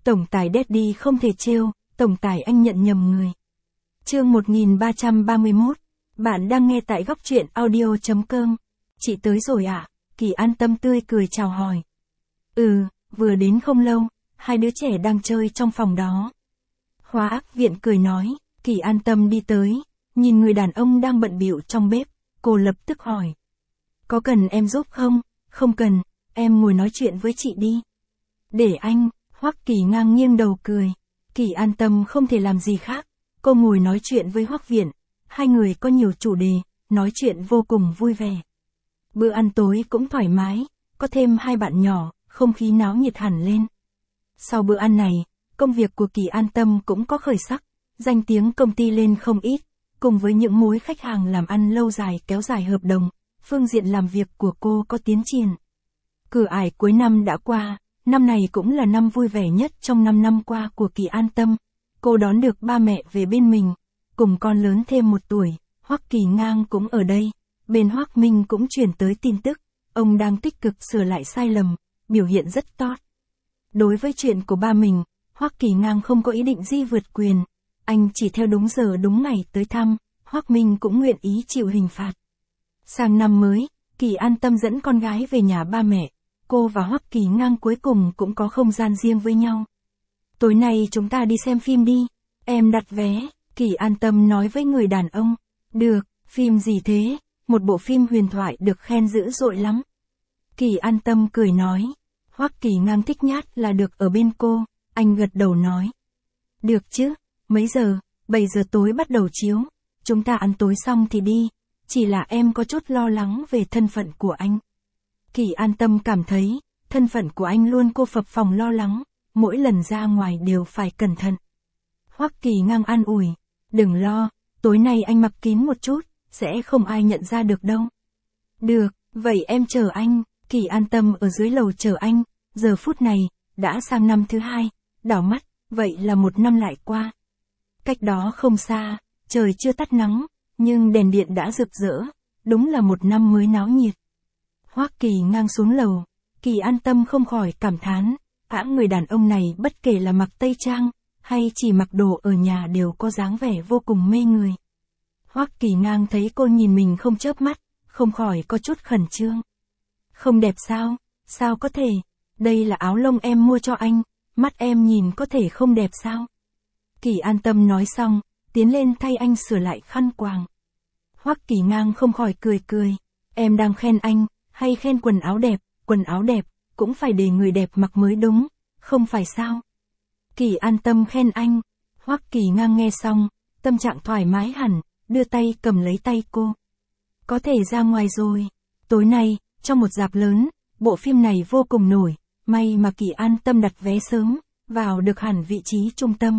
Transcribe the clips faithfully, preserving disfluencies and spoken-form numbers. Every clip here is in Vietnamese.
Tổng tài Daddy không thể trêu, tổng tài anh nhận nhầm người. Chương một nghìn ba trăm ba mươi mốt. Bạn đang nghe tại góc truyện audio chấm com. Chị tới rồi ạ? À? Kỳ An Tâm tươi cười chào hỏi. Ừ, vừa đến không lâu, hai đứa trẻ đang chơi trong phòng đó. Hóa ác viện cười nói. Kỳ An Tâm đi tới, nhìn người đàn ông đang bận bịu trong bếp, cô lập tức hỏi. Có cần em giúp không? Không cần, em ngồi nói chuyện với chị đi. Để anh. Hoắc Kỳ ngang nghiêng đầu cười. Kỳ An Tâm không thể làm gì khác, cô ngồi nói chuyện với Hoắc Viện, hai người có nhiều chủ đề, nói chuyện vô cùng vui vẻ. Bữa ăn tối cũng thoải mái, có thêm hai bạn nhỏ, không khí náo nhiệt hẳn lên. Sau bữa ăn này, công việc của Kỳ An Tâm cũng có khởi sắc, danh tiếng công ty lên không ít, cùng với những mối khách hàng làm ăn lâu dài kéo dài hợp đồng, phương diện làm việc của cô có tiến triển. Cửa ải cuối năm đã qua. Năm này cũng là năm vui vẻ nhất trong năm năm qua của Kỳ An Tâm. Cô đón được ba mẹ về bên mình, cùng con lớn thêm một tuổi, Hoắc Kỳ ngang cũng ở đây. Bên Hoắc Minh cũng truyền tới tin tức, ông đang tích cực sửa lại sai lầm, biểu hiện rất tốt. Đối với chuyện của ba mình, Hoắc Kỳ ngang không có ý định di vượt quyền, anh chỉ theo đúng giờ đúng ngày tới thăm, Hoắc Minh cũng nguyện ý chịu hình phạt. Sang năm mới, Kỳ An Tâm dẫn con gái về nhà ba mẹ. Cô và Hoắc Kỳ ngang cuối cùng cũng có không gian riêng với nhau. Tối nay chúng ta đi xem phim đi, em đặt vé, Kỳ An Tâm nói với người đàn ông. Được, phim gì thế? Một bộ phim huyền thoại được khen dữ dội lắm. Kỳ An Tâm cười nói. Hoắc Kỳ ngang thích nhát là được ở bên cô, anh gật đầu nói. Được chứ, mấy giờ? bảy giờ tối bắt đầu chiếu, chúng ta ăn tối xong thì đi, chỉ là em có chút lo lắng về thân phận của anh. Kỳ An Tâm cảm thấy, thân phận của anh luôn cô phập phồng lo lắng, mỗi lần ra ngoài đều phải cẩn thận. Hoắc Kỳ ngang an ủi, đừng lo, tối nay anh mặc kín một chút, sẽ không ai nhận ra được đâu. Được, vậy em chờ anh. Kỳ An Tâm ở dưới lầu chờ anh, giờ phút này, đã sang năm thứ hai, đảo mắt, vậy là một năm lại qua. Cách đó không xa, trời chưa tắt nắng, nhưng đèn điện đã rực rỡ, đúng là một năm mới náo nhiệt. Hoắc Kỳ ngang xuống lầu, Kỳ An Tâm không khỏi cảm thán, hãng người đàn ông này bất kể là mặc tây trang, hay chỉ mặc đồ ở nhà đều có dáng vẻ vô cùng mê người. Hoắc Kỳ ngang thấy cô nhìn mình không chớp mắt, không khỏi có chút khẩn trương. Không đẹp sao? Sao có thể? Đây là áo lông em mua cho anh, mắt em nhìn có thể không đẹp sao? Kỳ An Tâm nói xong, tiến lên thay anh sửa lại khăn quàng. Hoắc Kỳ ngang không khỏi cười cười, em đang khen anh. Hay khen quần áo đẹp, quần áo đẹp, cũng phải để người đẹp mặc mới đúng, không phải sao? Kỳ An Tâm khen anh, Hoắc Kỳ ngang nghe xong, tâm trạng thoải mái hẳn, đưa tay cầm lấy tay cô. Có thể ra ngoài rồi, tối nay, trong một rạp lớn, bộ phim này vô cùng nổi, may mà Kỳ An Tâm đặt vé sớm, vào được hẳn vị trí trung tâm.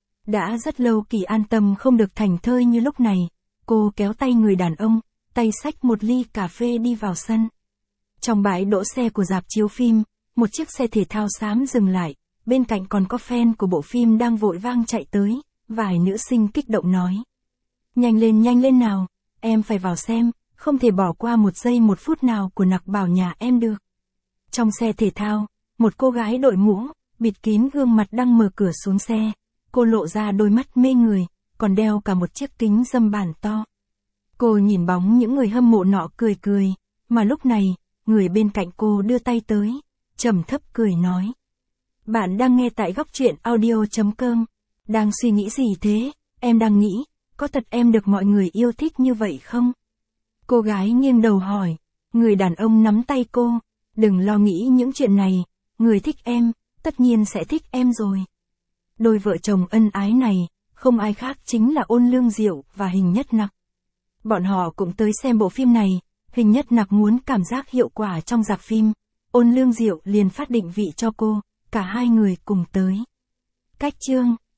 Đã rất lâu Kỳ An Tâm không được thảnh thơi như lúc này, cô kéo tay người đàn ông, tay xách một ly cà phê đi vào sân. Trong bãi đỗ xe của rạp chiếu phim, một chiếc xe thể thao xám dừng lại, bên cạnh còn có fan của bộ phim đang vội vang chạy tới, vài nữ sinh kích động nói. Nhanh lên nhanh lên nào, em phải vào xem, không thể bỏ qua một giây một phút nào của Nặc Bảo nhà em được. Trong xe thể thao, một cô gái đội mũ, bịt kín gương mặt đang mở cửa xuống xe, cô lộ ra đôi mắt mê người, còn đeo cả một chiếc kính râm bản to. Cô nhìn bóng những người hâm mộ nọ cười cười, mà lúc này, người bên cạnh cô đưa tay tới, trầm thấp cười nói. Bạn đang nghe tại góc truyện audio chấm com. Đang suy nghĩ gì thế? Em đang nghĩ, có thật em được mọi người yêu thích như vậy không? Cô gái nghiêng đầu hỏi, người đàn ông nắm tay cô, đừng lo nghĩ những chuyện này, người thích em, tất nhiên sẽ thích em rồi. Đôi vợ chồng ân ái này, không ai khác chính là Ôn Lương Diệu và Hình Nhất Nặc. Bọn họ cũng tới xem bộ phim này. Hình Nhất Nặc muốn cảm giác hiệu quả trong rạp phim, Ôn Lương Diệu liền phát định vị cho cô, cả hai người cùng tới. Cách chương